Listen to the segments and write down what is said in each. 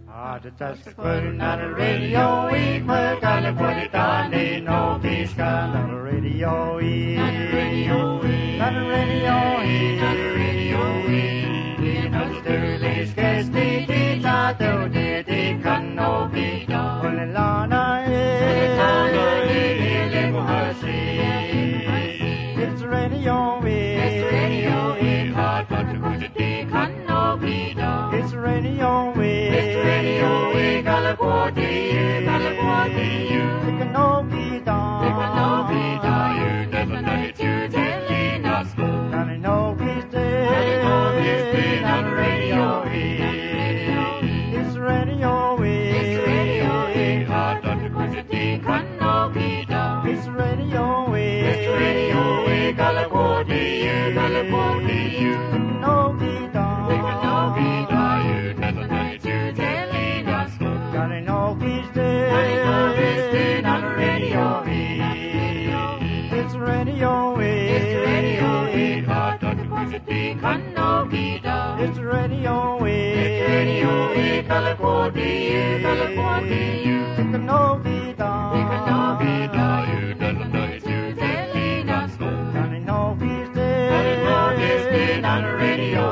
Just putting on the radio, we put on the put it on, they know this kind of radio, on the radio, on the radio, on the radio, in Australia's case, they did not do, they can no be done. Only Lana is, it's radio, it's radio, it's hard, but the good they can no be done. It's radio, California, California, it can no be done. It can no be done. You never know it, you telling us. And I know he's dead. And I know he's dead on the radio. It's radio. It's radio. Hard on the good thing can no be done. It's radio. It's radio. California, California, it can no be done. It can no be done. You never know it, you telling us. And I know he's dead. And I know he's dead on the radio. It's radio. It's radio. Hard on the good thing can no be done. It's radio. It's radio. California, California, it can no be done. It can no be done. You never know it, you telling us. And I know he's dead. And I know he's dead on the radio.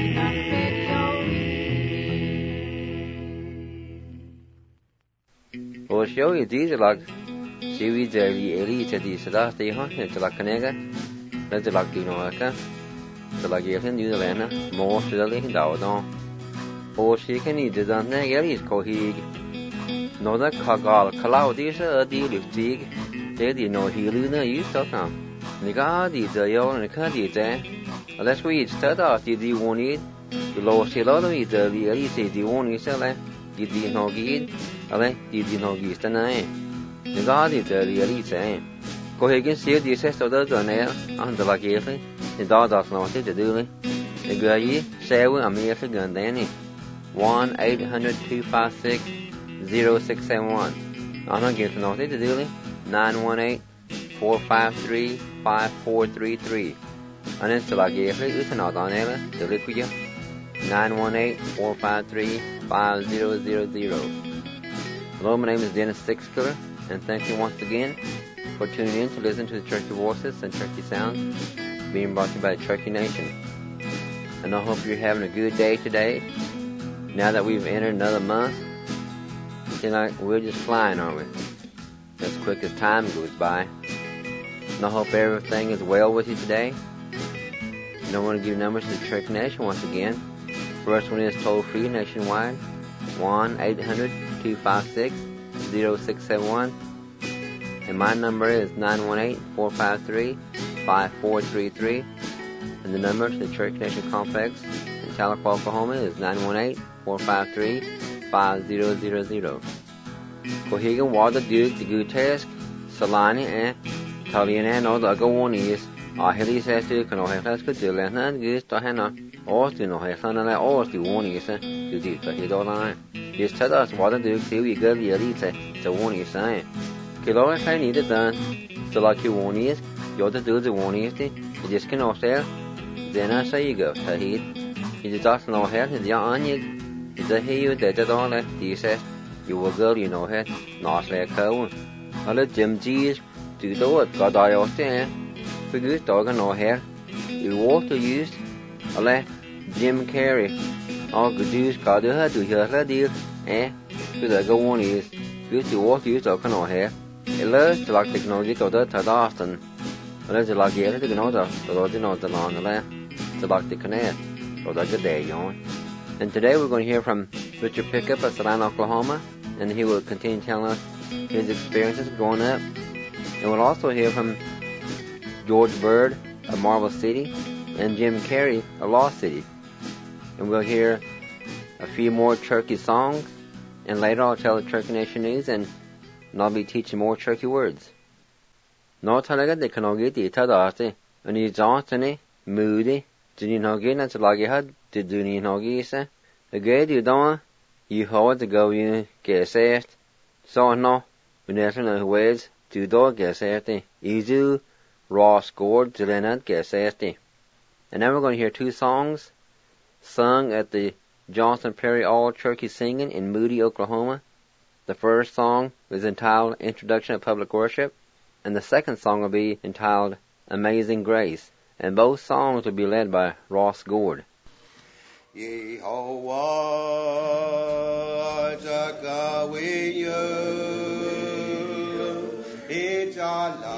Och show you these like series the elite the sada the ha the like kanega the like you know ka the like you can do the lena more the link down no or she can eat the ne is ko he no the kagal cloud is a deal with dig they no he na you stop now ni ga di the yo ni ka di the let's we start off the one it the low she lo the elite the one is like di no gi ale di no gi sta nai ni ga di the elite ko he can see the set of the ne and the like he ni da no te de du ni ni ga yi se wo America gan de ni 1-800-256-0671 I'm going to know the deal 918-453-5433 and it's like if it's not on there the liquid 918-453-5000. Hello, my name is Dennis Sixkiller and thank you once again for tuning in to listen to the Turkey Voices and Turkey Sounds being brought to you by the Turkey Nation. And I hope you're having a good day today. Now that we've entered another month, we're just flying, aren't we? As quick as time goes by. And I hope everything is well with you today. And I want to give numbers to the Turkey Nation once again. First one is toll-free nationwide, 1-800-256-0671. And my number is 918-453-5433. And the number to the Turkey Nation Complex in Tahlequah, Oklahoma is 918-453-5000. Cohegan Water Duke the Gutesk, Solani and Taliana no the other one is Ahili says to can have good deal and gives to Hannah or to no have and I always the one is to do the head on. Just tell us what Duke see we go the elite the one is saying. Kilo if I need it done so like you one is you're the do the one is you just can also then I say you go to heat. You just know head is your onion. The hear you that all that he says you will go you know head not like cold. I let Jim G's do do it got I out there. Figure dog and no hair. You walk to use I let Jim Carrey. All good use got to her to hear her deal. Because I go on is good to walk use dog and no hair. It learns to like technology to the tad often. I let the like yet to know the Lord know the long left to like the connect. So that's a day on. And today we're going to hear from Richard Pickup of Savannah, Oklahoma, and he will continue telling us his experiences growing up. And we'll also hear from George Bird of Marble City and Jim Carrey of Lost City. And we'll hear a few more Turkey songs, and later I'll tell the Turkey Nation news, and I'll be teaching more Turkey words. No talaga de kanogiti tadarte, and he's Johnson, moody. Did you know get that's like you had to do you know get the good you don't you hold to go you get set so no we never know ways to do get set easy raw scored to then get set. And now we're going to hear two songs sung at the Johnson Prairie All Turkey Singing in Moody, Oklahoma. The first song is entitled Introduction to Public Worship, and the second song will be entitled Amazing Grace, and both songs will be led by Ross Gord. Yehovah Jagawiyu Ijala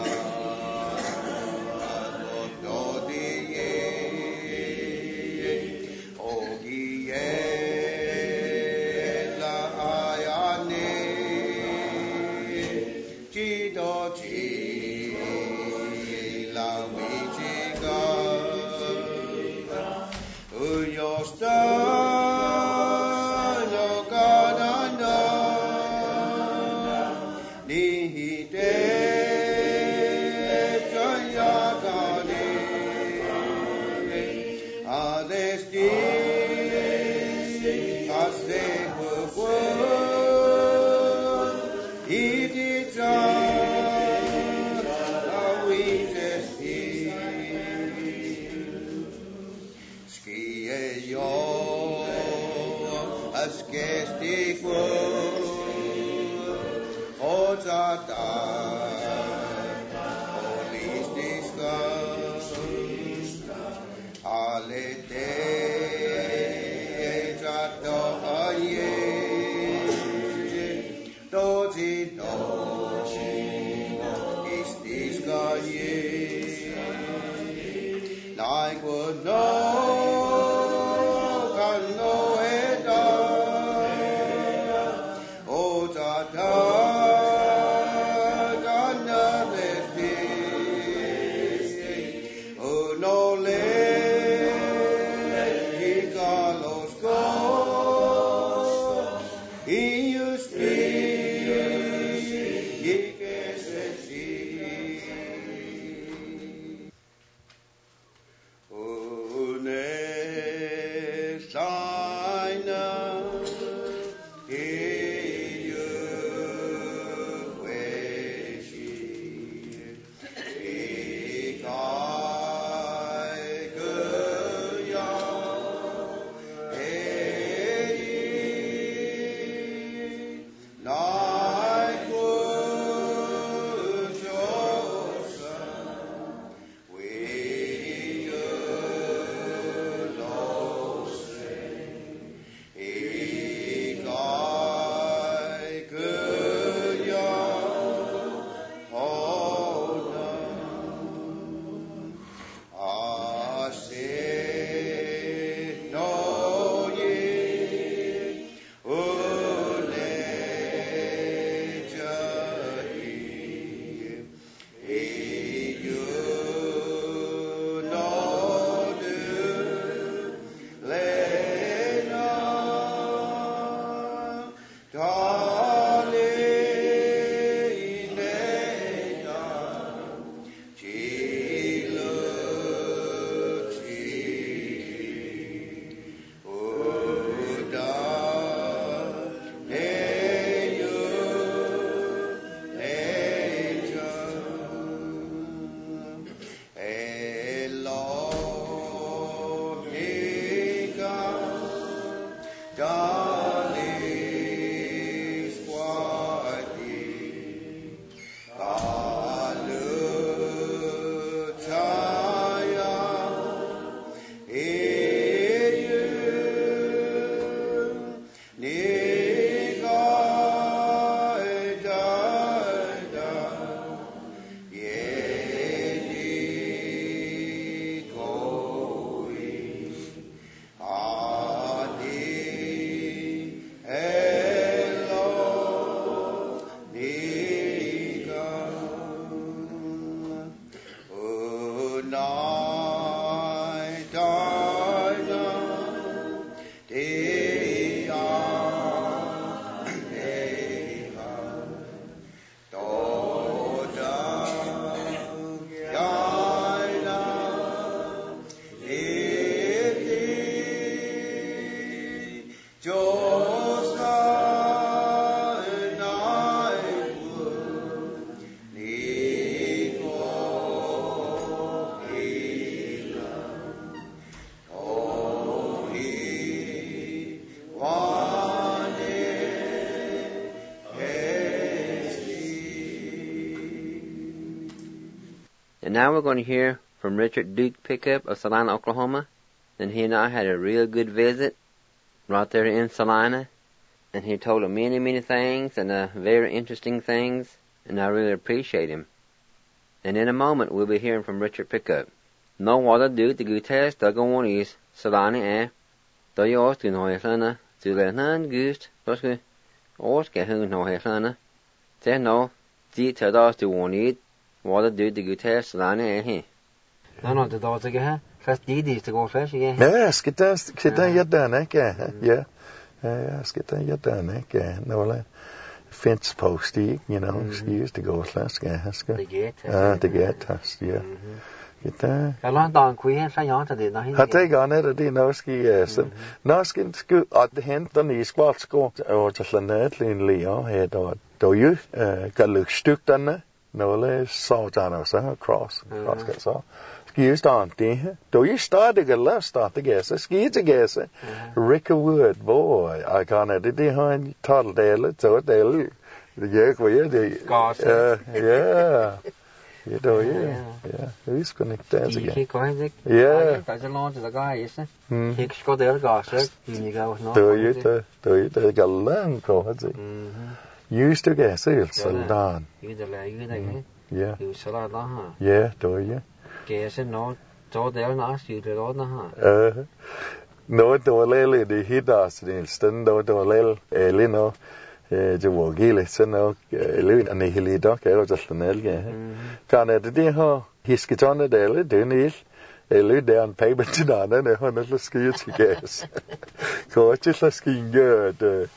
now we're going to hear from Richard Duke Pickup of Salina, Oklahoma. And he and I had a real good visit right there in Salina. And he told us many, many things and very interesting things. And I really appreciate him. And in a moment, we'll be hearing from Richard Pickup. No water do the good test, the go on is Salani eh. Do you also know Helena? To the non gust, but good. Also get who know Helena. Say no, the Tadas to one eat. Water do the good test, Salani eh. No, the daughter again. First, Didi to go fresh again. Yes, get that yet done, yeah. Yes, get that yet done, no, fence posty, you know, she used to go last gas. The gate. The gate test, yeah. Get that. I learned on Queen, so you did not. I take on it, I didn't know ski, yes. No skin school at the hand, the knee squat school, or just a net in Leo head, or do you, got look stuck done, no less saw down across, got saw. Used on the do you start to left start the gas ski to gas Rick Wood boy I can't edit behind total dale so dale the jerk where the yeah you know yeah who's connected again yeah that's a lot of the guy isn't he got there gas you go no do you got long go used to gas so down yeah you saw that huh yeah do you Guess no, so they'll ask you to order, huh? No, to lele the hidas instant, no, to lele, Elino, Jawogil, no, Elin and the hilly dock, I was just an elgin. Can I do her? He's get on the daily, Dennis, Elu down payment to none, and a hundred skis, guess. Coach is a skiing good.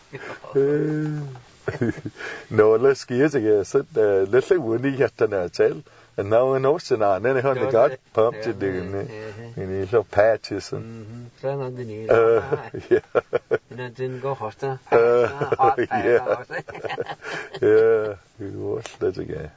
No, let's skis, I guess, little woody yet an hotel. And now in Ocean, and then they got pumped to do in these little patches. And yeah. And it didn't go hotter. Yeah. Yeah, we watched that again.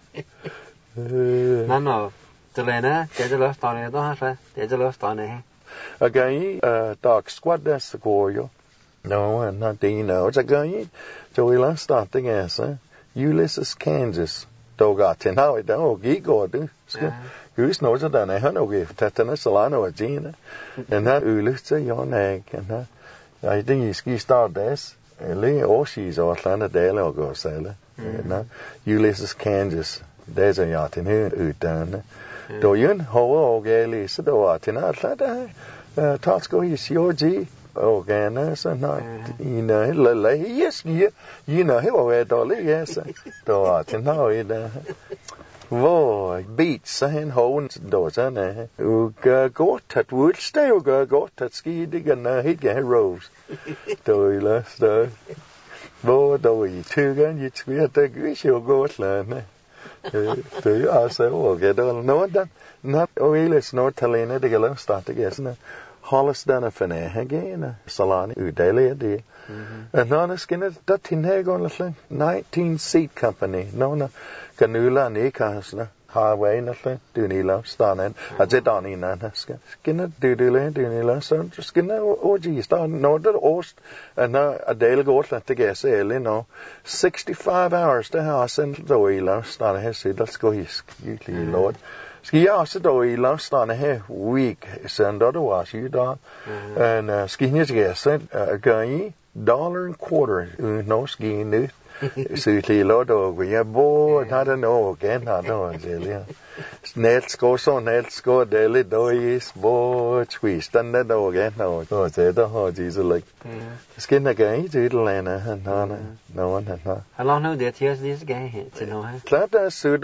No. Delena, there's a left on it, don't have there's a left on it. Again, dark squad, that's the goal. No, and not the know. It's a guy. So we last start the gas, Ulysses, Kansas. Got in how it don't go do. Who's knows that I know if tetanus alano a gene and that Ulysses your egg and I think you ski start this Lee or she's or Atlanta Dale or go sailor. Ulysses, Kansas. There's a yacht in here down. Do you know gaily so do what in Atlanta? Tosco is your G. Okay, so not, you know, yes, you know, he will dolly, yes, do I know it, boy, beats and hones, doors, and go at wood, stay or go at ski dig and he'd get rose. Do you last, boy, do you two gun, you'd be at the grease, you'll go at land. Do you also, okay, don't know that, not, it's not telling it, they go start to guess, Hollis done a finne again, Salani, Udele, and non skin that in here going to 19-seat company, no, Canula and Ecasna, highway, nothing, do Nila, Stanen, a Jedani, Skinner, do Nila, so Skinner, oh, geez, no, the Ost, and a Dale go let the guess, no, 65 hours to house and the Wheeler, Stan has said, let's go, he's usually, Lord. Ski also do I last on a week send otherwise you don't and skiing is guess a guy $1.25 no skiing new Suitly lodo we are bored I don't know again I don't know Nets go daily dois bored twist and that again no say the hard is like skin again to Atlanta and no one How long now that years this guy to know that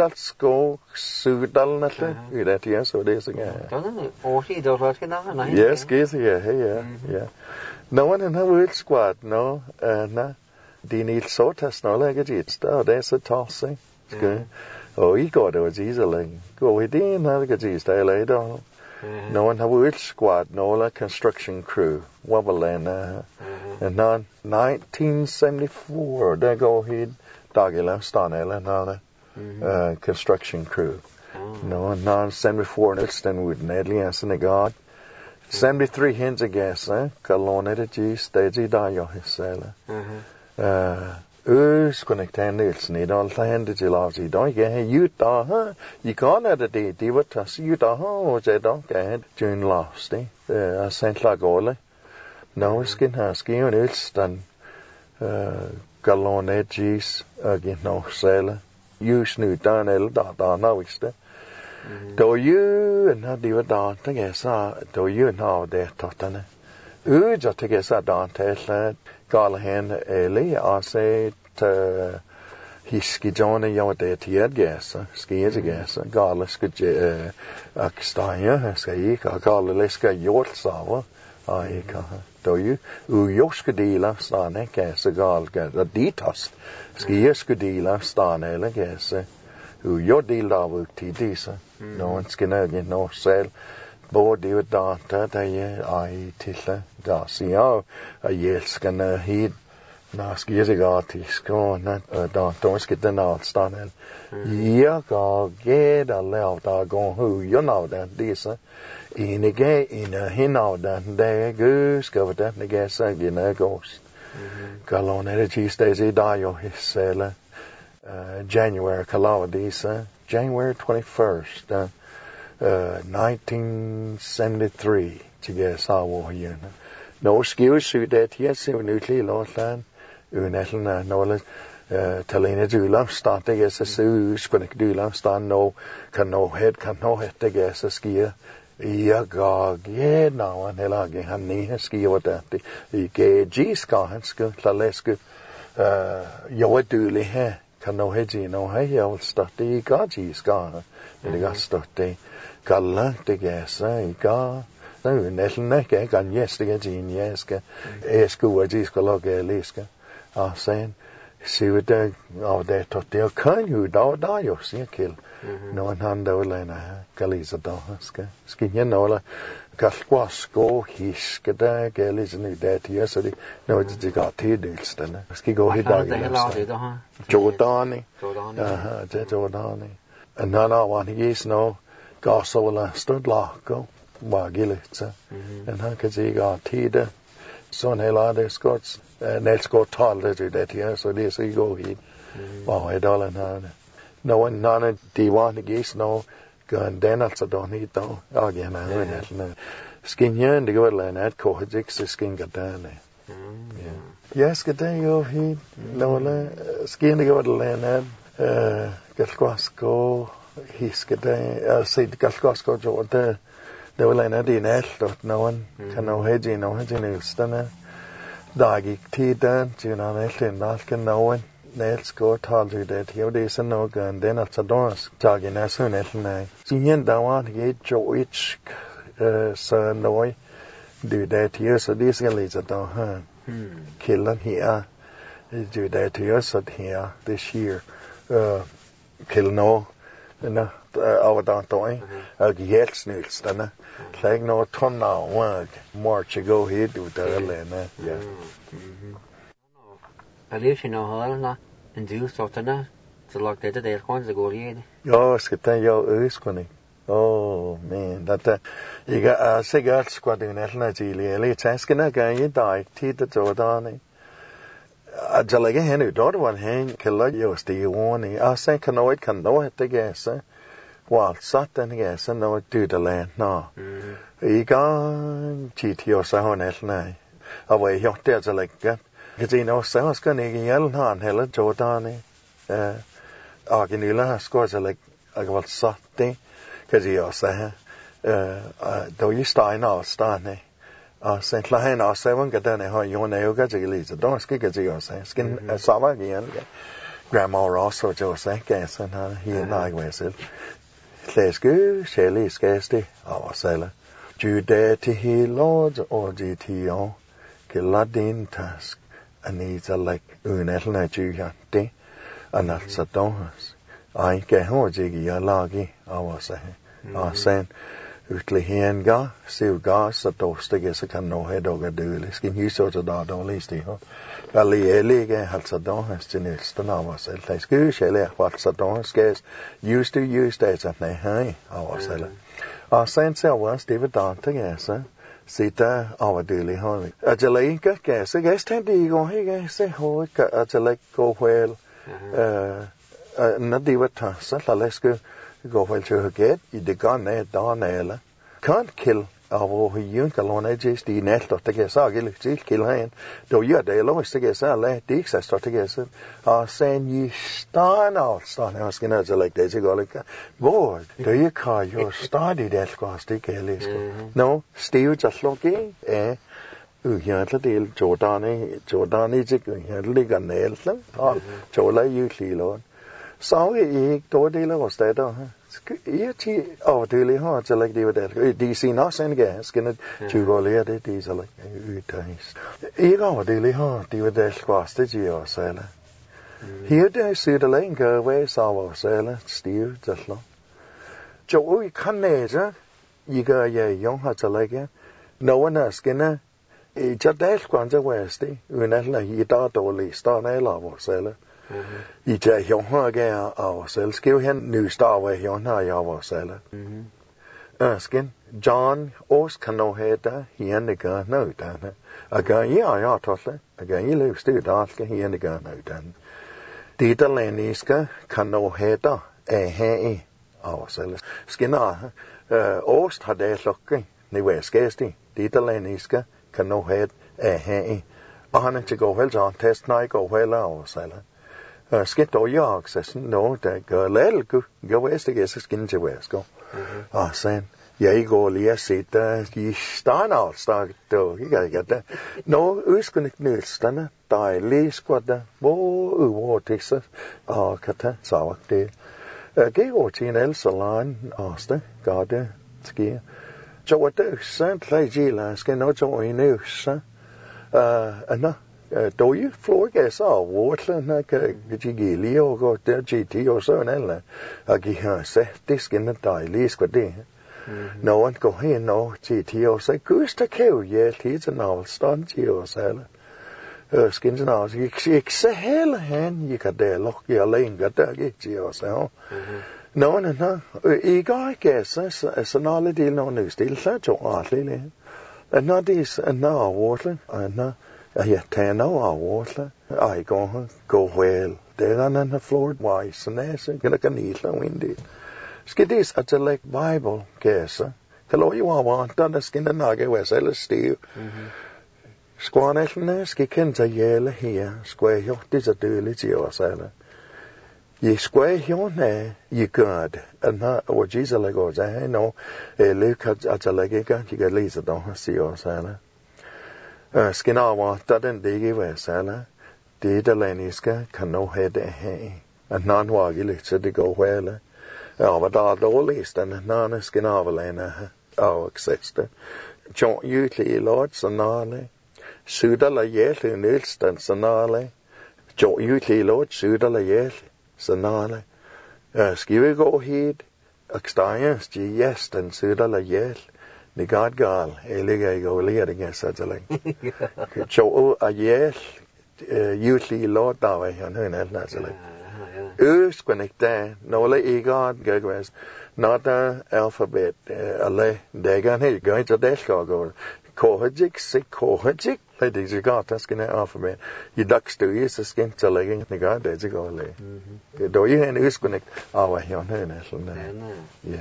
Sudal nothing that yes so this again doesn't it or she does what can I yes guess yeah no one in her word squad no the need so test no like it there's a tossing oh he got it was easily go within like it stay later no one have word squad no like construction crew Wobbleland and now 1974 they go ahead Doggy Stanel and all construction crew no 1974 next then with Nedley and Senegal 73 hints of gas Cologne at G stage die your sailor Connectan Nielsen i all the hand til lavs I don't get you da huh you can't at det var tas you da huh så don't get June last I sent la gole now skin her skin Nielsen galone cheese again no sale you snu dan el da now is det do you and how do you da det så do you now det totane jo det så da til Galhan Eli I said hiski Johnny jo det til gas skier til gas Gala skal akstaja skal I Gala skal gjort så I kan då jo skal dela stane gas gal det ditas skier skal dela stane eller gas jo del av til disse no skal ikke no selv både det data der I til der siger jeg elsker hit når sker det gratis kan der skal den afstand jeg går get og lav der går jo når den disse enige hinav den der gø skal den gas igen gås galon energy stays I der jo selv January kalawdisa January 21st 1973 til jeg sa hvor jeg no skills that yes so nuclear låtland unætlen knowledge talene dyla start jeg så skulle dyla start no kan no head det jeg så skier jeg går now and heller han ne skier det I g skal han skal la læske jo dyli her kan no head no hey jeg vil starte I g skal det gør starte kalla det gæsa I går nu næsten ikke kan jeg din jeg skulle logge læske og sen se det og det det kan jo der jo siger kill når han der lena kalisa der skal jeg nå Kalkwasko hiske der gælder nu det her så det når det går til delsterne skal gå i dag Jordani det Jordani and none one he is no gasola stod lako var gillet and han kan sige går til det sådan heller det skots Nelskot talte det her så det så gå hit var I dollar han no none de var he is no gun den altså don hit dog igen han skinjen det går la nat ko hik så skinga der ja skal det jo hit no la skin det går la nat Kalkwasko hiske det set Kalkwasko jo det var en af de næste nogen kan no hedge no næsterne der gik tiden til en anden næsten nogen Nelskot talte det her det så noget den altså dårs tage nationalen siden der var det jo ich så noget det her så det skal lige så der kilder her det her så her this year kill no over der toy og helt snilsterne like no ton now work more to go here do der lene ja Alicia no holna en du sortana så lagt det der kon så går lige jo skal der jo øskone man det jeg sikkert skal det næsten til lige taskene gør I dig tid det sådan jeg lægger hende dort var han kalder jo stione jeg sagde kan noget det gas well sådan gas noget dydeland nå I gang tit jo så han næsten og var jo der så lægger kan se noget så skal ikke hjælpe han heller Jordan og genilla skal så lægge jeg var så det kan se også då I steiner stane og så klar han også var ikke den har jo noget jeg kan lige så der skal ikke se også skin så var igen grandma også jo så gas han her nej hvad selv læske sjæle skæste og så jude til hele og det til Kiladin task Anita like unætlen juja det anatsa dons I kan hurtigt jeg lagi og så og sen utlig henga sevga så dostige så kan nå have dog døle skal hy så der dårligst det her lige altså dons til næsten av os selv skal sjæle altså dons skal use det at nej og så og sen så var det ved dante så Sita avadili hon. Ajalika gas tendi go he se ho ka ajalek go well. Nadivata salaleska go well to get I de gane danela. Can't kill avo hyun kalone just the net of the gesagil kill hen. Do you de longest to get le dix I start to get sen you stan asking as like days ago like boy do you call your study that cost no Steve just looking here the deal Jordani liga nails chola usually lord so to deal was that really hard to like DC not send gas can it to go later these are like really hard to the squash the geo seller here they see the lane go away saw seller Steve just long Joe we can measure you go young had to like it no one else can just dash quanta west unella he thought only start a love seller I tager hjørne af selv. Skriv hen ny star ved hjørne af vores selv. Skin John Os kan nå hætte hende gør noget denne. Og gør jeg tosle. Og gør I løb styrt danske hende gør noget denne. Det der lændiske kan nå hætte af her af selv. Skin Os har det lukke. Niveau skæsti. Det der lændiske kan nå hætte af her. Og han ikke går vel så test nej går vel af selv. Skit og jeg så no der gør lælku jeg vidste ikke så skin til væsko sen jeg går lige at se der de starter start dog ikke det no udskudt nødstande der læs godt der hvor Texas og kata så det går til en elsalon også gør det sker så det sandt plejela skal nå to i nøs do you floor gas water na gili og go der GT og så en eller agi har set disken der lige skal det no one go hen no GT og så gusta kæv ja lidt en stand til og så skins na ikke så hele han jeg kan der lok jeg alene der GT og så no I går gas så når det no nu stille så to ordentligt and not this and now water and ja, tænder og water. I go well. Der en floor wise næse. Kan nýla windy. Skidis at the like Bible kæsa. Kallo you want der skinner nage was eller stiv. Skånelne skal kende jæle her. Skvæ jo det så døligt i os alle. I skvæ jo næ I gør det. Og Jesus like os af no. Lukas at the like ikke kan læse der se os alle. Skinner der den dække var sala. Det der lændiske kan nå have det her. At nogen var ikke lidt så det går vel. Og der dårligst den nogen skinner var lænde og eksiste. Jo jutlig lort sanale. Syder la hjælp nødstand sanale. Jo jutlig lort syder la hjælp sanale. Skal vi gå hit? Og stejers de gæsten syder la hjælp. Det går gal. Jeg ligger ikke og lærer det så til længe. Så ajæl jutlig lort der var her nu en anden til længe. Skal ikke der. Nogle ikke gør det. Når der alfabet alle der kan helt gøre så det skal gå. Kohajik sig kohajik. Det er ikke godt der skal alfabet. I dagstøj så skal til længe det gør det ikke gå læ. Det er jo en skal ikke af her nu en sådan. Ja.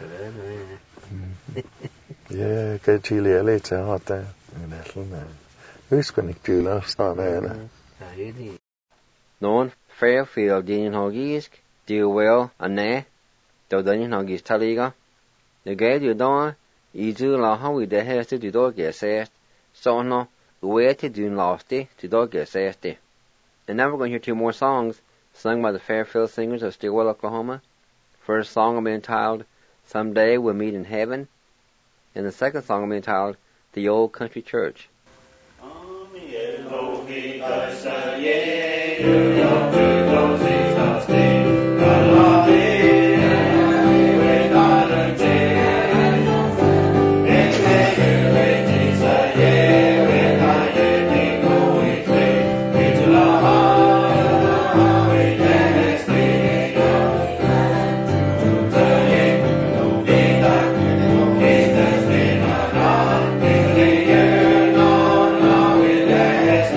Ja, kan tidligere lidt til at det er sådan. Husker ikke til at starte af det. Nogen Fairfield din hogisk, det vel og næ, dog den hogis taliga. Det gav jo da I du la har vi det her til du gør sæt, så nå ude til du laste til du gør sæt det. And now we're going to hear two more songs sung by the Fairfield Singers of Stilwell, Oklahoma. First song will be entitled Someday We'll Meet in Heaven. And the second song will be entitled The Old Country Church. Thank you.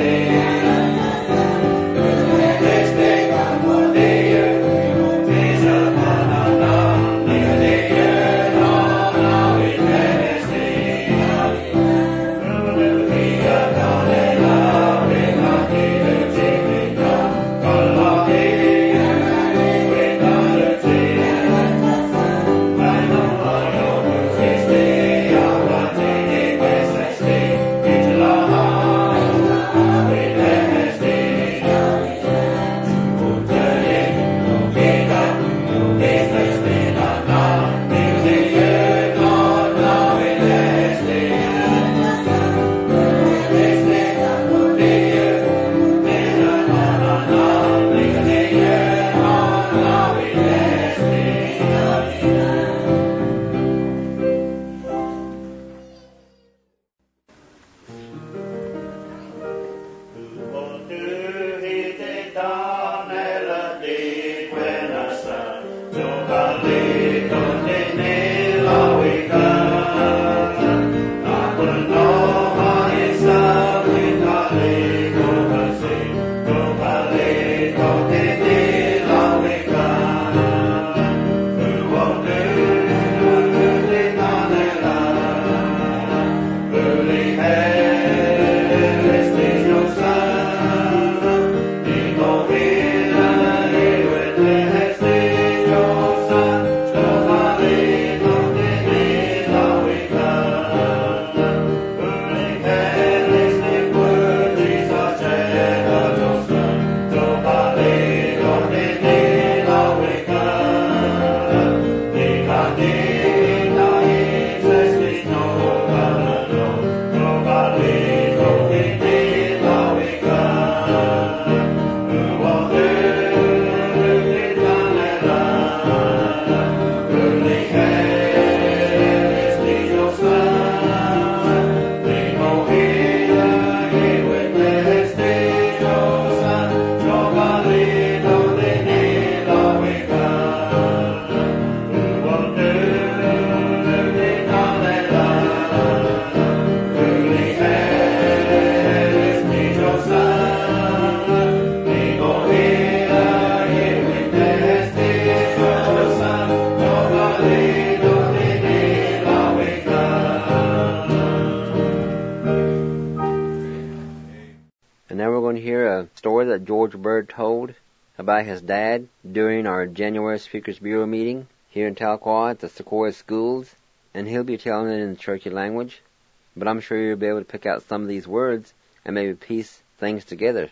That George Bird told about his dad during our January Speakers Bureau meeting here in Tahlequah at the Sequoia Schools, and he'll be telling it in the Cherokee language, but I'm sure you'll be able to pick out some of these words and maybe piece things together.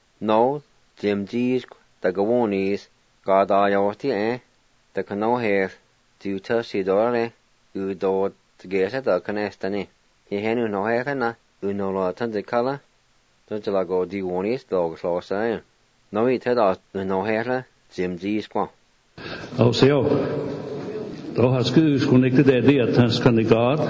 No, Jim G's, the Gawonis, Gardayoti, the Kanoher, to Tushidore, Udo, to get at the Canestani. He henu no hekana, Unola Tanzikala. Don't you like go do one is dog close saying? No, he said no hair, Jim G's qua. Oh, so, though has goose connected the idea to God,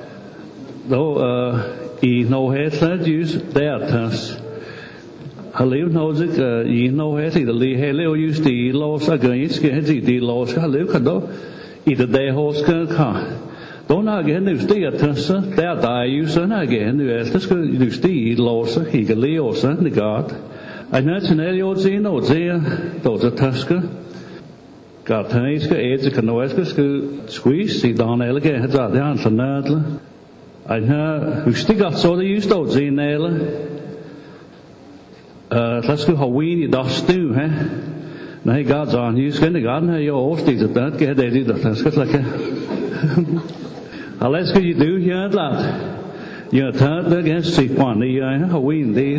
though, he no hair, use that. I live knows it, you know, hair, the Lee Haleo used the laws against the laws, I live, either they host can. Don't again nu stiga tassa, där där ju sån again nu är det ska nu stiga låsa higa leosa the God. I national yo zino zia då så taska. God hanska edge kanoeska squeeze si dan elge het där han så nödla. I nu stiga så det just då zinela. Taska Halloween då stu hè. Nej God's on you ska det God här yo stiga det get det då taska like. Let's get you do here at last. You're tired against the one, the wind, the.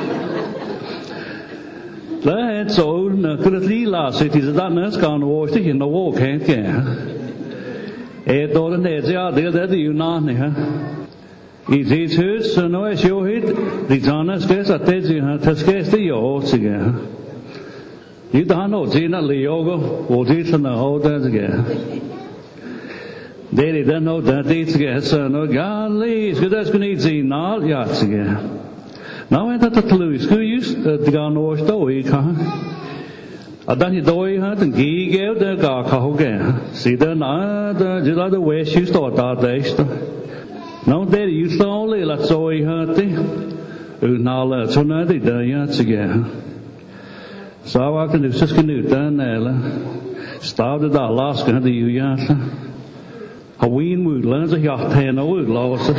That's all, could at least last it is that nurse gone wash it in the walk, can't get. It don't need the idea that you know, it is hurts, so no, as you hit, the honest guess at the scarce the yours again. You don't know, Gina Leogo, or this and the whole dance again. They don't know that it's guess no golly, so that's going to eat all yachts again. Now I thought the Louis, who used to go on the story, I done it doy had and gig out the gar again. See the just other way she start that day. Now there you slowly let's so he had nala tona di da ya tsige sawa kan du sus kan du da nala started da last kan du ya a ween mu lan za ya te no lo so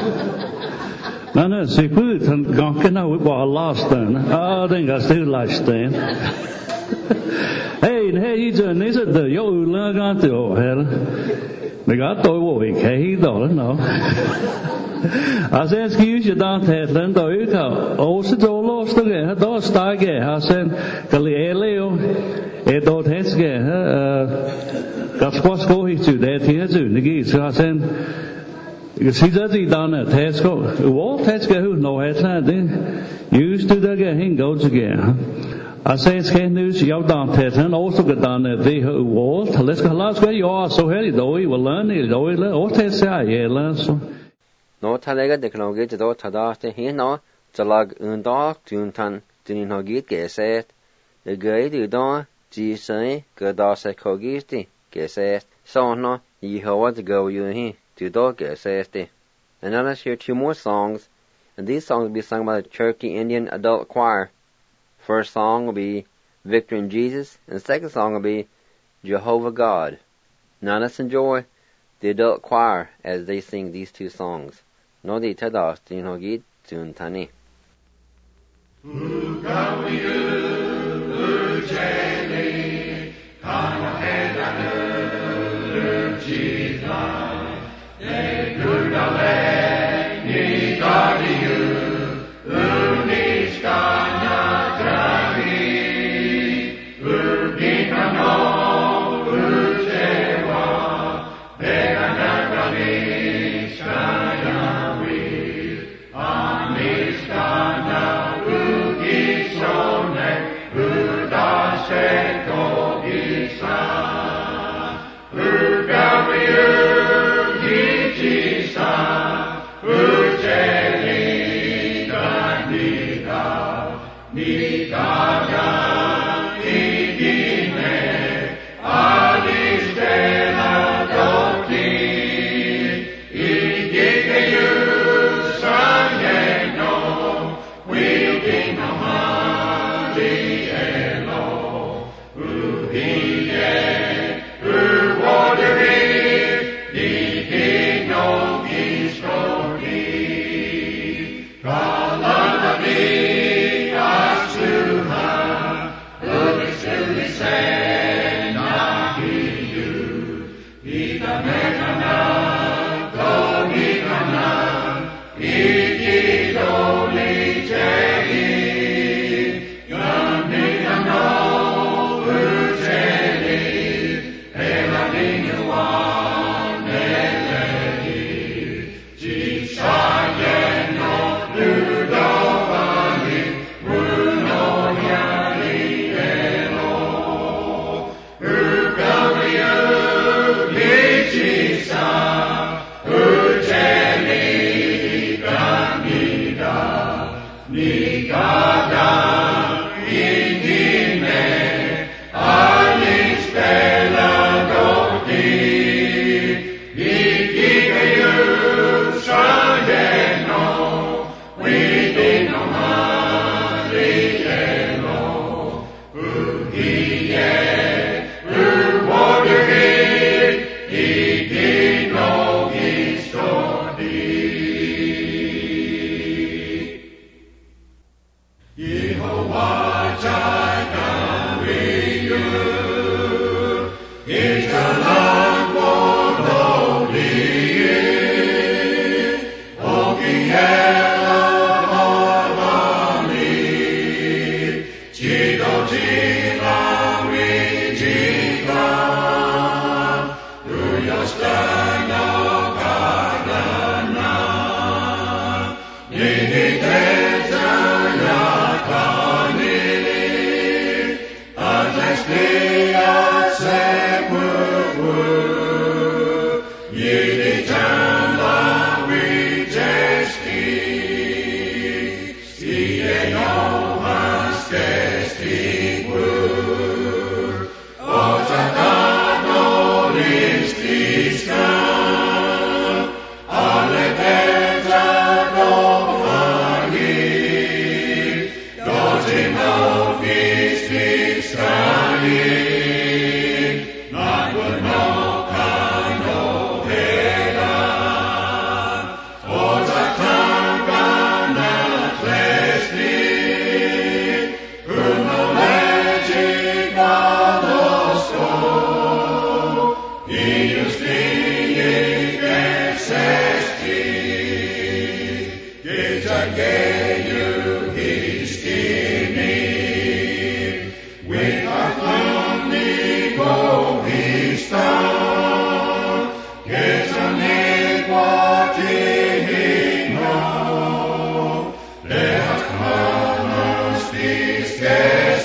na se pu tan gan kan na wa last dan den ga still last dan hey you doing is it the yo la ga to hell me ga tôi wo ke do no I said, excuse you, don't have them, do you go? Oh, so do lost again, do start again. I said, Galileo, don't have again, that's what's going to that here, soon. I said, you see that he done a test go, what test go, no, it's not there. Used to the again, goes again. I say, it's can't news, you don't test, and also got done at the wall, let's go, last way you are, so here, though, you will learn it, though, all test, yeah, learn so. No talega de knoge to do tadaste he no talag undok tuntan din no git geset de gade do ji sai gada se kogisti geset so no Yehovah to go you he to do geset. And now let's hear two more songs, and these songs will be sung by the Cherokee Indian Adult Choir. First song will be Victor in Jesus, and the second song will be Jehovah God. Now let's enjoy the adult choir as they sing these two songs. No di tadas din hogit tun tani. Alle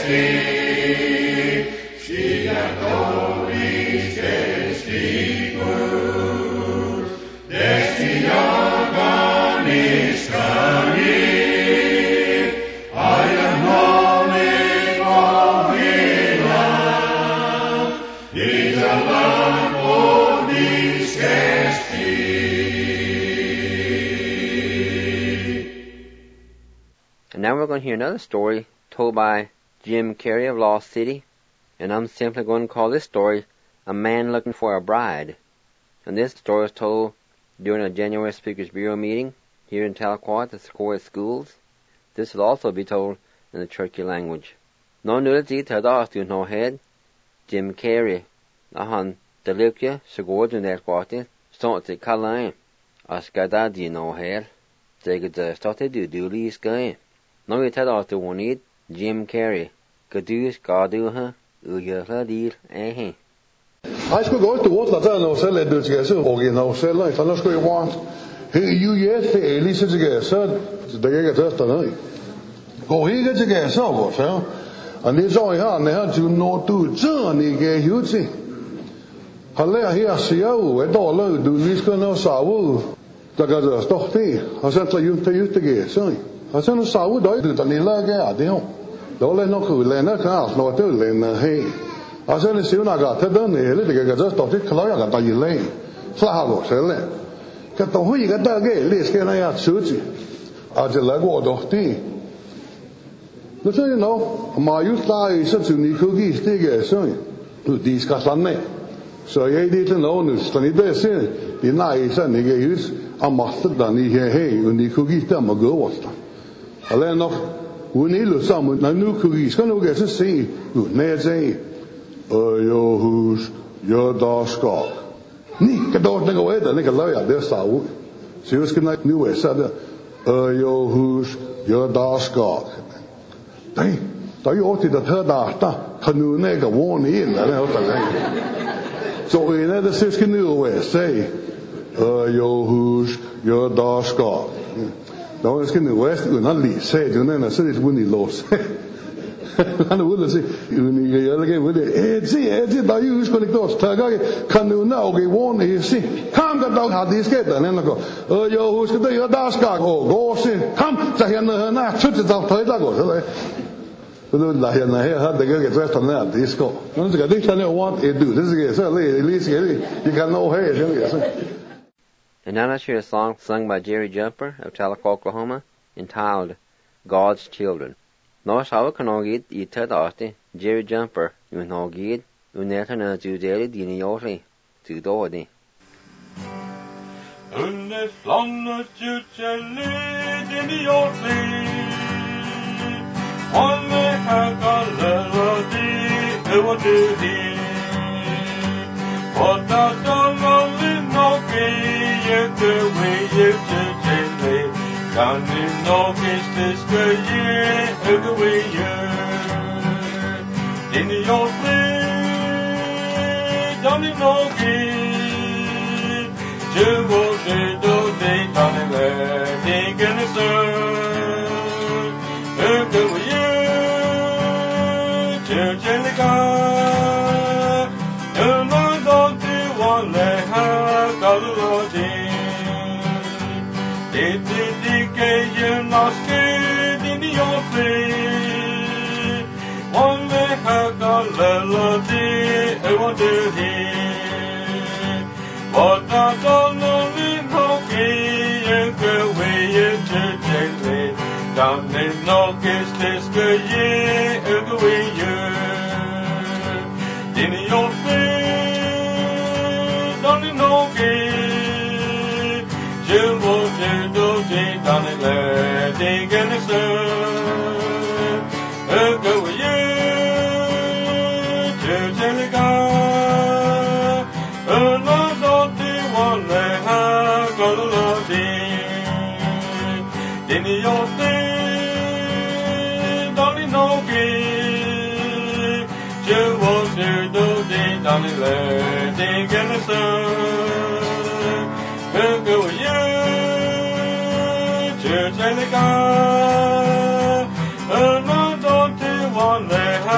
And now we're going to hear another story told by Jim Carrey of Lost City, and I'm simply going to call this story A Man Looking for a Bride. And this story was told during a January Speakers Bureau meeting here in Tahlequah at the Sequoia Schools. This will also be told in the Cherokee language. No nudity to the no head, Jim Carrey, Ahan Delukia, Segord in that quarter, start to Kaline, as Gadadi no head, they could start to do these guy. No, we tell to one need Jim Carrey, Gadus, Gaduha, Uyahla deal, eh? I should go to what I know, sell it, or you know, sell it, and I should want. You yet, Elisa, they get just tonight. Go here, get together, so, and it's all on they had to know to journey, get you see. Halle here, see you, a dollar, do this kind of sour. The guys stop there. I sent you to get, sorry. I sent a sour dog to the Nilla Gadio. Don't let no cool, let no cars, no to lend hey. I sent a soon I got to done the little just stop it, Cloya, that you lane. Flower, sell it. Got the way you got that gay, let's get a suit. I just like what of tea. But you know, my youth lies such a unique cookies, take a son to discuss on it. So you didn't know this, and it does say, the nice and the use a master than he hey, unique cookies, them a go what's that. I learn off, we need to summon a new cookies, going to get to see, good, near say, yo, who's your dog scock. Nick, a dog, go ahead, and make a lawyer, there's our. She was going to new, said, yo, who's your dog scock. Hey, do you ought to the third after canoe neg a warn in so we never says canoe away say yo who's your dog scock. Don't ask in the west you not leave say you know say it when he lost and will say you again with it see da you is going to go to canoe now get warn you see come the dog had this get and then go yo who's your dog scock oh go see come to here na chut the dog play that go But la here na here had the get rest on that disco. No se get tell you what it do. This is so at least you can know hey. And now let's hear a song sung by Jerry Jumper of Tahlequah, Oklahoma, entitled God's Children. No shaw can get it to Jerry Jumper, you know get, you never know to daily dini yosli to do Unne flanne tjutjeli dini yosli One had a melody, what did he? What the dog no key, the way you change, can you know this way, the way you in your play, don't you know key? You will do they done it, they can serve. The way Angelica, and I don't want to have a lodging. It did you not scared in your face. One may have a melody, I want to hear. What I don't know in hockey, and the way you change down in no kiss this good year, the way you in your face, don't you know it? You will do it down in there, dig in the sun, go with you, Angelica, and I don't want to have a love in your face. Down in there, dig in the sun, go with you, Church and the God, and I don't want to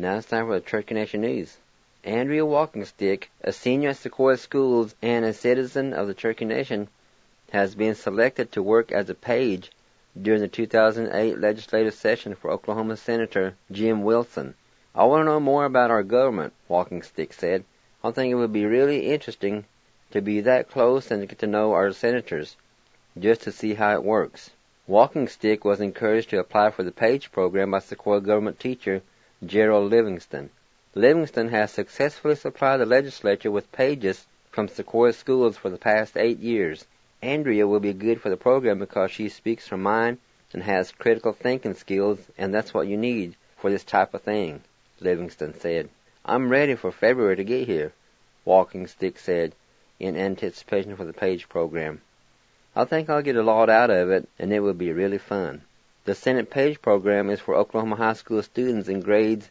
Now it's time for the Cherokee Nation News. Andrea Walkingstick, a senior at Sequoia Schools and a citizen of the Cherokee Nation, has been selected to work as a page during the 2008 legislative session for Oklahoma Senator Jim Wilson. I want to know more about our government, Walkingstick said. I think it would be really interesting to be that close and to get to know our senators, just to see how it works. Walkingstick was encouraged to apply for the PAGE program by Sequoia government teacher Gerald Livingston. Livingston has successfully supplied the legislature with pages from Sequoia Schools for the past 8 years. Andrea will be good for the program because she speaks her mind and has critical thinking skills, and that's what you need for this type of thing, Livingston said. I'm ready for February to get here, Walkingstick said, in anticipation for the PAGE program. I think I'll get a lot out of it, and it will be really fun. The Senate PAGE program is for Oklahoma high school students in grades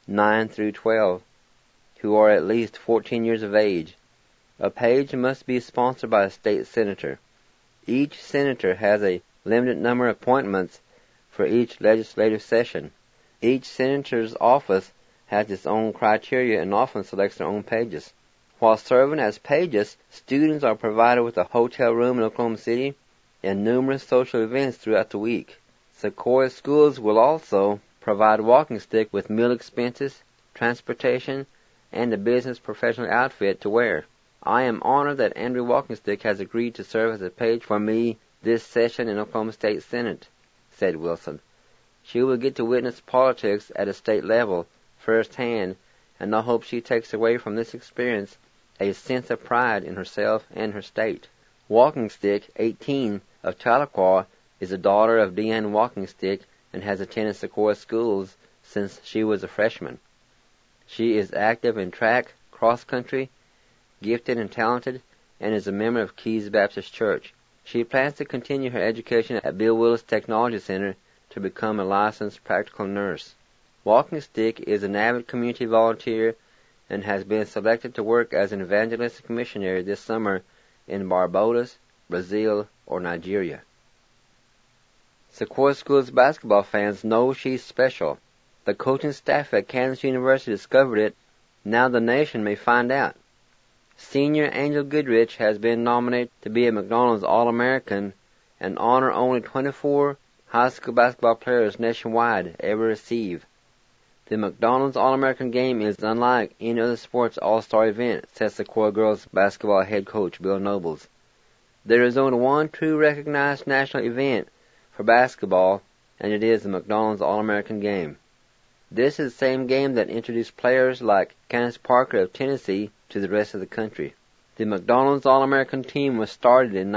9 through 12 who are at least 14 years of age. A page must be sponsored by a state senator. Each senator has a limited number of appointments for each legislative session. Each senator's office has its own criteria and often selects their own pages. While serving as pages, students are provided with a hotel room in Oklahoma City and numerous social events throughout the week. Sequoia Schools will also provide Walkingstick with meal expenses, transportation, and a business professional outfit to wear. I am honored that Andrea Walkingstick has agreed to serve as a page for me this session in Oklahoma State Senate, said Wilson. She will get to witness politics at a state level firsthand, and I hope she takes away from this experience a sense of pride in herself and her state. Walkingstick, 18, of Tahlequah, is the daughter of Deanne Walkingstick and has attended Sequoia Schools since she was a freshman. She is active in track, cross-country, gifted and talented, and is a member of Keys Baptist Church. She plans to continue her education at Bill Willis Technology Center to become a licensed practical nurse. Walkingstick is an avid community volunteer and has been selected to work as an evangelistic missionary this summer in Barbados, Brazil, or Nigeria. Sequoia Schools basketball fans know she's special. The coaching staff at Kansas University discovered it. Now the nation may find out. Senior Angel Goodrich has been nominated to be a McDonald's All-American, an honor only 24 high school basketball players nationwide ever receive. The McDonald's All-American game is unlike any other sports all-star event, says Sequoia girls basketball head coach Bill Nobles. There is only one true recognized national event for basketball, and it is the McDonald's All-American game. This is the same game that introduced players like Candace Parker of Tennessee to the rest of the country. The McDonald's All-American team was started in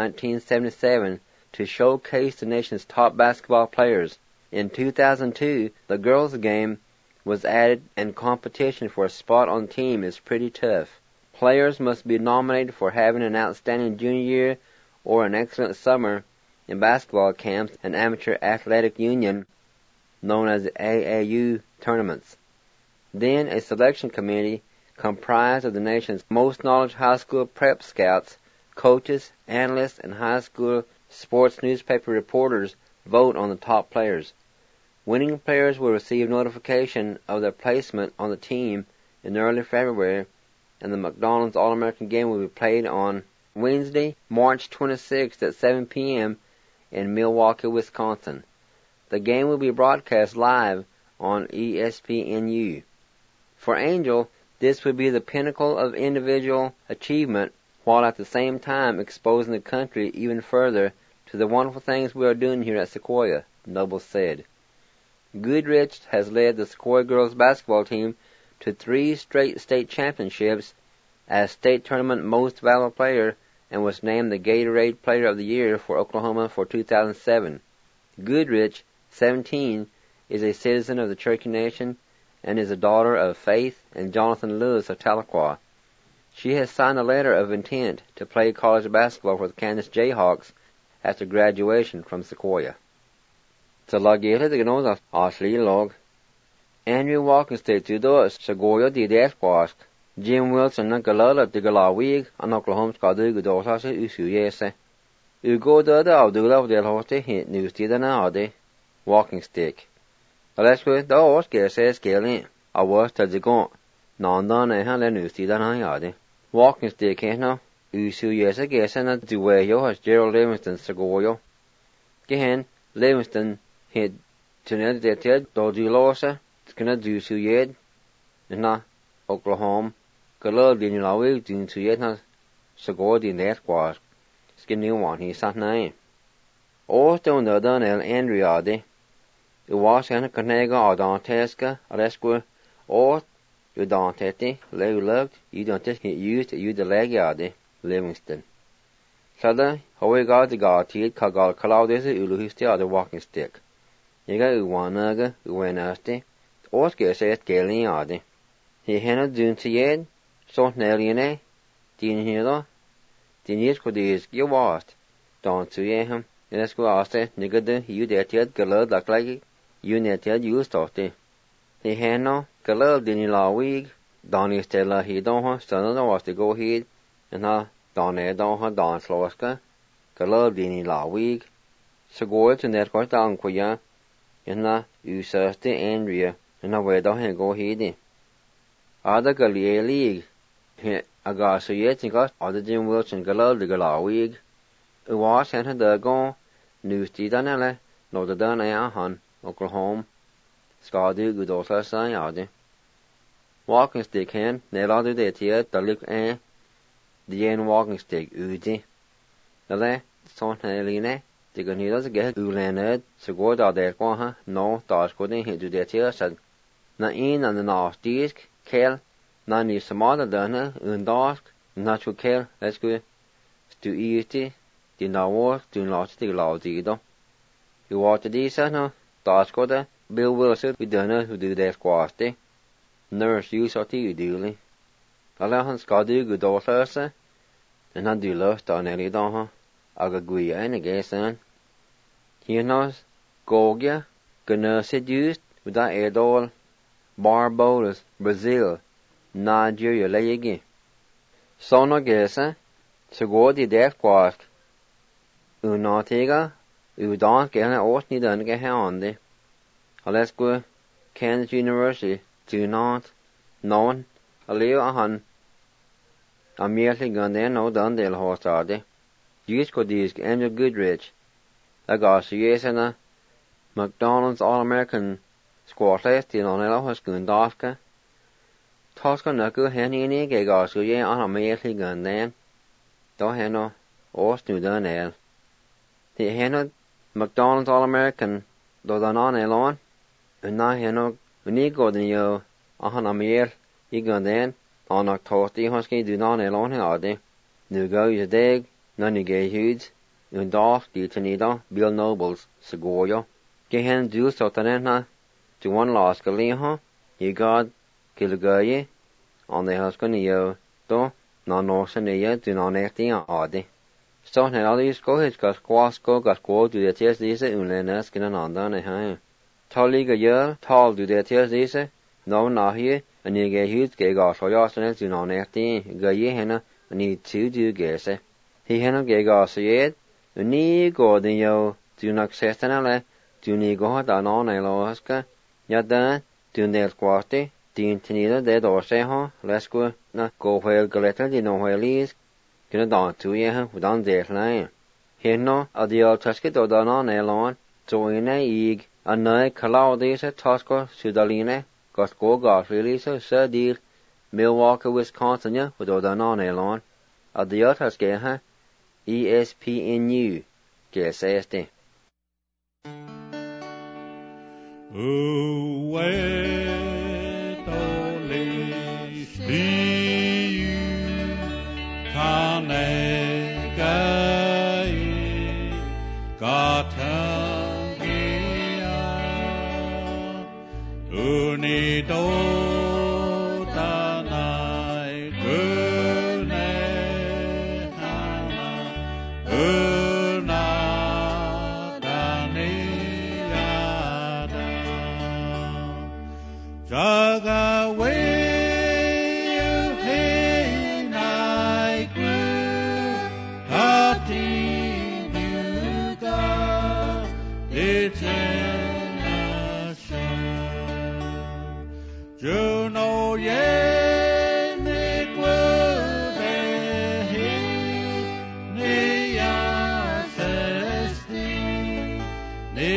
1977 to showcase the nation's top basketball players. In 2002, the girls' game was added, and competition for a spot on the team is pretty tough. Players must be nominated for having an outstanding junior year or an excellent summer in basketball camps and amateur athletic union known as the AAU tournaments. Then a selection committee comprised of the nation's most knowledgeable high school prep scouts, coaches, analysts, and high school sports newspaper reporters vote on the top players. Winning players will receive notification of their placement on the team in early February, and the McDonald's All-American game will be played on Wednesday, March 26th at 7 p.m. in Milwaukee, Wisconsin. The game will be broadcast live on ESPNU. For Angel, this would be the pinnacle of individual achievement, while at the same time exposing the country even further to the wonderful things we are doing here at Sequoia, Noble said. Goodrich has led the Sequoia girls basketball team to 3 straight state championships as state tournament most valuable player and was named the Gatorade Player of the Year for Oklahoma for 2007. Goodrich, 17, is a citizen of the Cherokee Nation and is a daughter of Faith and Jonathan Lewis of Tahlequah. She has signed a letter of intent to play college basketball for the Kansas Jayhawks after graduation from Sequoia. Så lagerte det gnoza asli log. Andrew Walkingstick to do Sequoia di Desquask. Jim Wilson na galala de galawig an Oklahoma skadu gudosase usuyese. Ugo dada avdula del hoste hit news tida na ade. Walkingstick. Let's go do os que se skelin. was to the go. Nondan and Helen Usti than I had. Walking stick, no. Usu yes a guess and the way yo has Gerald Livingston Sagoyo. Gehen, Livingston hit to net the ted, Dodgy Losa, Skinna do su yed, and na Oklahoma, Gallo din lawi, din to yet na Sago din that was. Skinny one, he sat nine. Oh, don't know done El Andriade. It was an a Canega or Dantesca, or Esqua, or you don't tetty, lay loved, you don't take it used, you the leg yard. Livingston. Sada, how we got the guard teeth, Kagal Claudius, Uluhisti, or the walking stick. You got Uwanaga, Uwenasti, or scarce at Galen Yardi. He had dune to yed, so Nelliane, Dean Hilo, Dean Yet could is you washed. Don't to ye him, and let's go ask it, nigga, you that yet, galad like you net yet used to. He had no, galad din la wig, Donny Stella he don't, son was to go heed. And ha Donne don't ha Don Sloska, Gallo Dini la week. So go to net quite down quia, and na Usasti Andrea, and away down he go heedy. Other Gallia League, a gas so yet got other Jim Wilson Gallo the Gala week. It was and had the go, News Tidanelle, no the done a hun, Oklahoma, Scotty good also sign yard. Walking stick hand, Nella do the tear, the look eh. The end walking stick, Uzi. The lay, son Helene, the Ganidas get Ulaned, so go out there, no, Dodge couldn't hit to their tear, said. Na in and the north disc, Kel, none is some other done, undask, not to Kel, let's go. Stu easy, the now work, do not stick loud either. You want to this, no, Dodge got a Bill Wilson, we done who do their squasty. Nurse, you saw to you, dearly. Allahan Scotty good also, and I do love to any don, Agaguia and a guessan. He knows Gogia, gonna seduced with that Edol, Barbados, Brazil, Nigeria, Lagi. So no guessa, so go the death quask. Unotega, Udon get an oath need to get on the. Let's go, Kansas University, do not, known. A leo a hun. A merely gun there no done del horse are they. Use could these Andrew Goodrich. A gosh, yes, and a McDonald's All American squad last in on a lot of gun dafka. Tosca knuckle henny any gay gosh, ye on a merely gun then. Don't have no, or snu done el. The hen McDonald's All American, though done on a lawn. And now he no, when he go then you, on a mere. I gan den, on October, husky do not alone hardy. Nu go is a dig, none you gay huge, and dark, Ditanida, Bill Nobles, Segoyo. Gehen do sotanena, to one last galiha, you got Kilgaye, on the husky yo, do, non norsania, do not acting hardy. So now these go his got squasco, got squaw do the tears these, unlenas skin and on down a high. Tolliga year, tall do the tears these, no, not here. And you get huge gay gosh or yostin to non acting, go ye henna, and need to do guess. He henna gay gosh yet, and nee go then yo, do not access an alle, do nee go down on a loska, yet then, do nail squatty, dean tinida dead or say ho, let's go, na go where galetta, you know where leaves, gonna down to ye, without death line. Henno, a the old tusket or down on a lawn, so in a eeg, a night cloudis at Tosco, Sudaline. Got go golf really so deal Milwaukee, Wisconsin, ya, with all the non alone. At the other scale, huh? ESPNU. Guess SD. Joe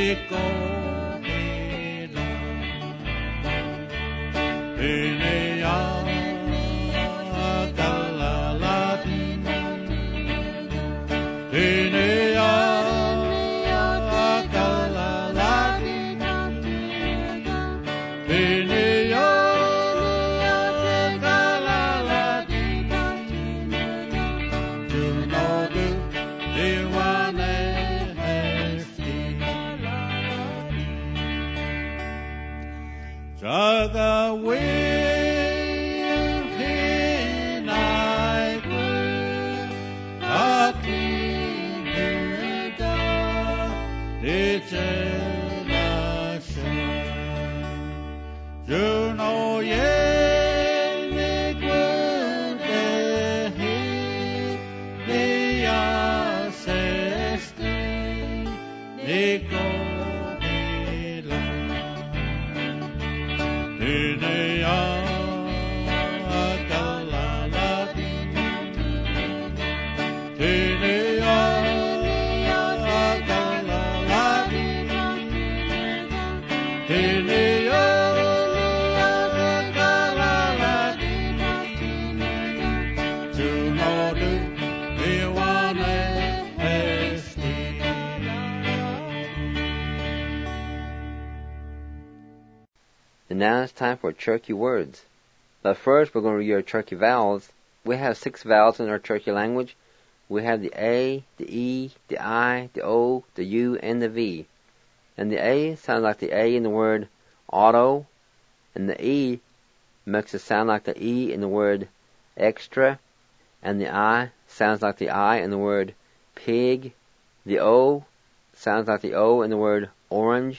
And now it's time for Cherokee words. But first we're going to read our Cherokee vowels. We have 6 vowels in our Cherokee language. We have the A, the E, the I, the O, the U, and the V. And the A sounds like the A in the word auto, and the E makes it sound like the E in the word extra, and the I sounds like the I in the word pig. The O sounds like the O in the word orange,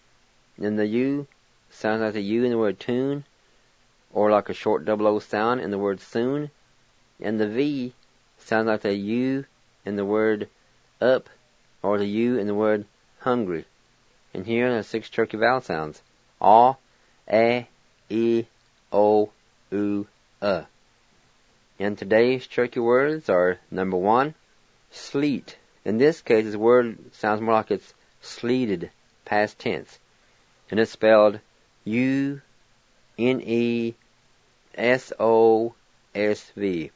and the U sounds like the U in the word tune, or like a short double O sound in the word soon, and the V sounds like the U in the word up, or the U in the word hungry. And here are the 6 Cherokee vowel sounds: A, E, O, U, And today's Cherokee words are, number 1, sleet. In this case, this word sounds more like it's sleeted, past tense. And it's spelled U-N-E-S-O-S-V.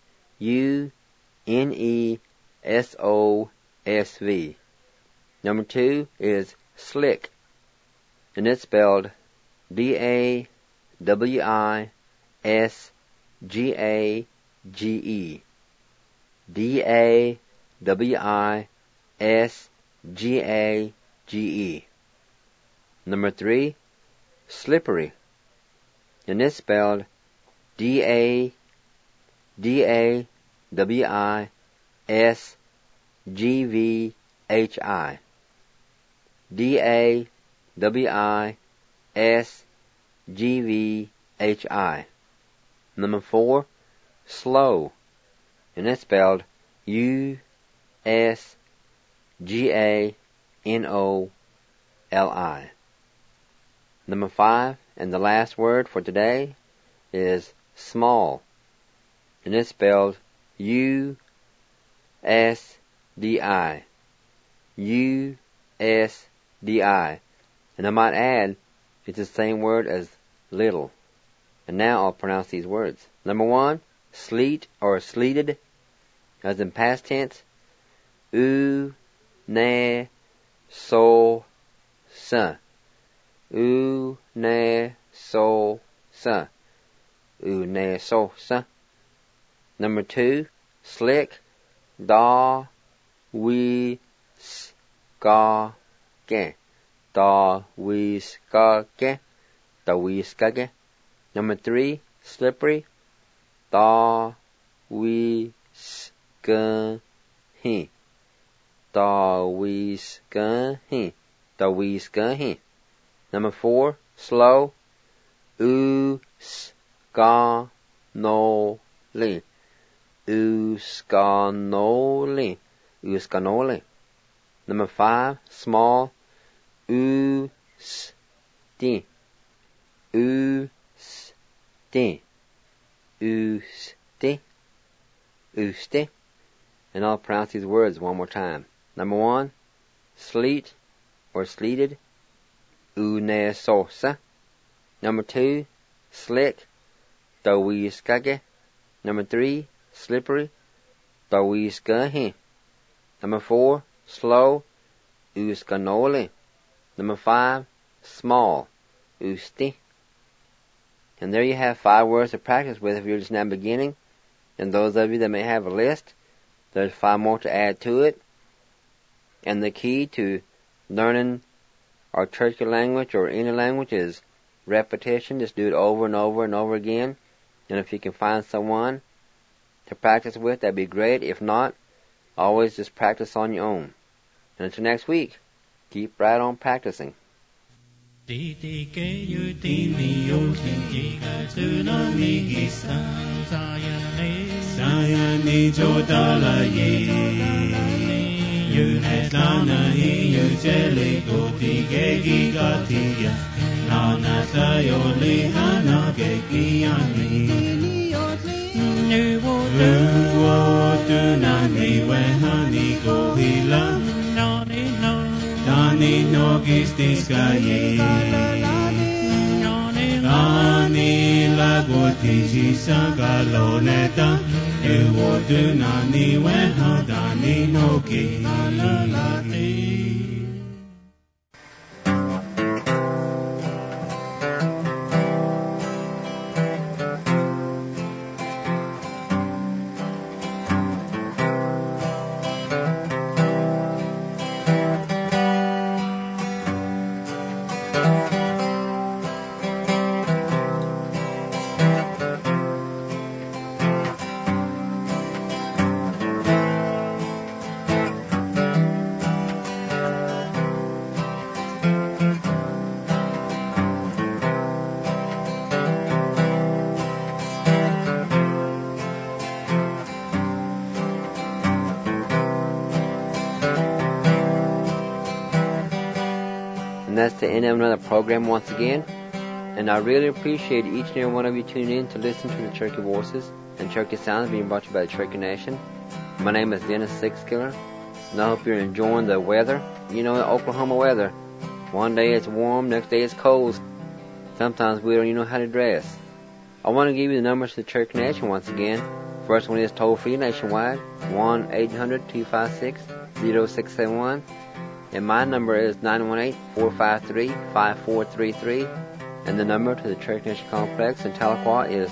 U-N-E-S-O-S-V. Number 2 is slick. And it's spelled D-A-W-I-S-G-A-G-E. D-A-W-I-S-G-A-G-E. Number 3, slippery. And it's spelled D-A-W-I-S-G-V-H-I. D-A-W-I-S-G-V-H-I. Number 4, slow. And it's spelled U-S-G-A-N-O-L-I. Number 5, and the last word for today, is small. And it's spelled U-S-D-I. U-S-D-I. And I might add, it's the same word as little. And now I'll pronounce these words. Number 1, sleet or sleeted, as in past tense. U-ne-so-sa. U-ne-so-sa. U-ne-so-sa. Number 2, slick. Da-we-ska-ge. Da-we-ska-ge. Da-we-ska-ge. Number 3, slippery. Da-we-ska-he. Da-we-ska-he. Da-we-ska-he. Number 4, slow. U-ska-no-li. U-ska-no-li. U-ska-no-li. Number 5, small. U-sti. U-sti. U-sti. U-sti. And I'll pronounce these words one more time. Number 1, sleet or sleeted, une sosa. Number 2, slick, dawiskage. Number 3, slippery, dawiskahe. Number 4, slow, uskanole. Number 5, small, usti. And there you have 5 words to practice with if you're just now beginning. And those of you that may have a list, there's 5 more to add to it. And the key to learning our Turkic language or any language is repetition. Just do it over and over and over again. And if you can find someone to practice with, that'd be great. If not, always just practice on your own. And until next week, keep right on practicing. Dani no gistiskaye Dani la goti sagaloneta Ewo du nani weha Dani no ki That's the end of another program once again. And I really appreciate each and every one of you tuning in to listen to the Cherokee Voices and Cherokee Sounds being brought to you by the Cherokee Nation. My name is Dennis Sixkiller, and I hope you're enjoying the weather. You know, the Oklahoma weather. One day it's warm, next day it's cold. Sometimes we don't even know how to dress. I want to give you the numbers to the Cherokee Nation once again. First one is toll-free nationwide, 1-800-256-0671. And my number is 918-453-5433. And the number to the Cherokee Nation Complex in Tahlequah is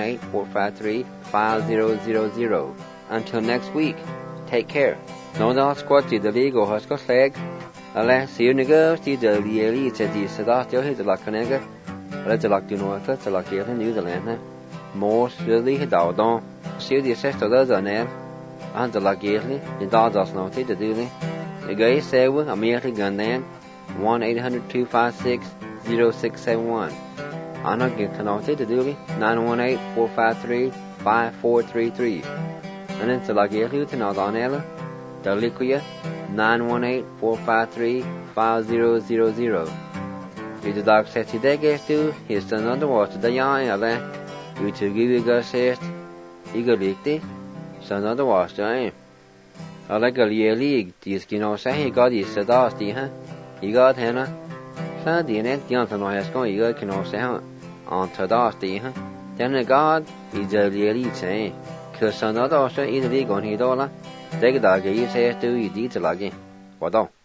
918-453-5000. Until next week, take care. No da squatty the legal husker leg. Alas, you nigger, see the Lieli, said the Sadatio, his lacanega. Let's lock the north, let's lock here in New Zealand. More silly, his dog. See the sister does on there. And the Lagirly, the dog does not take the duty. The guy said, I'm merely gun then. 1-800-256-0671. I'm not getting connected to duty. 918-453-5433. And then to Lagirly to Northern the Liquia 918-453-5000. If the dog says he gets to, here's another water the yarn, you to give you a says, you go lick so another water, I like a league, these know say he got his dusty, huh? He got Hannah. So the net Johnson has gone, you got can say on to dusty, huh? Then the God is a league saying, because another water is a league on his dollar. Take the dog, he says to you, did the lugging. What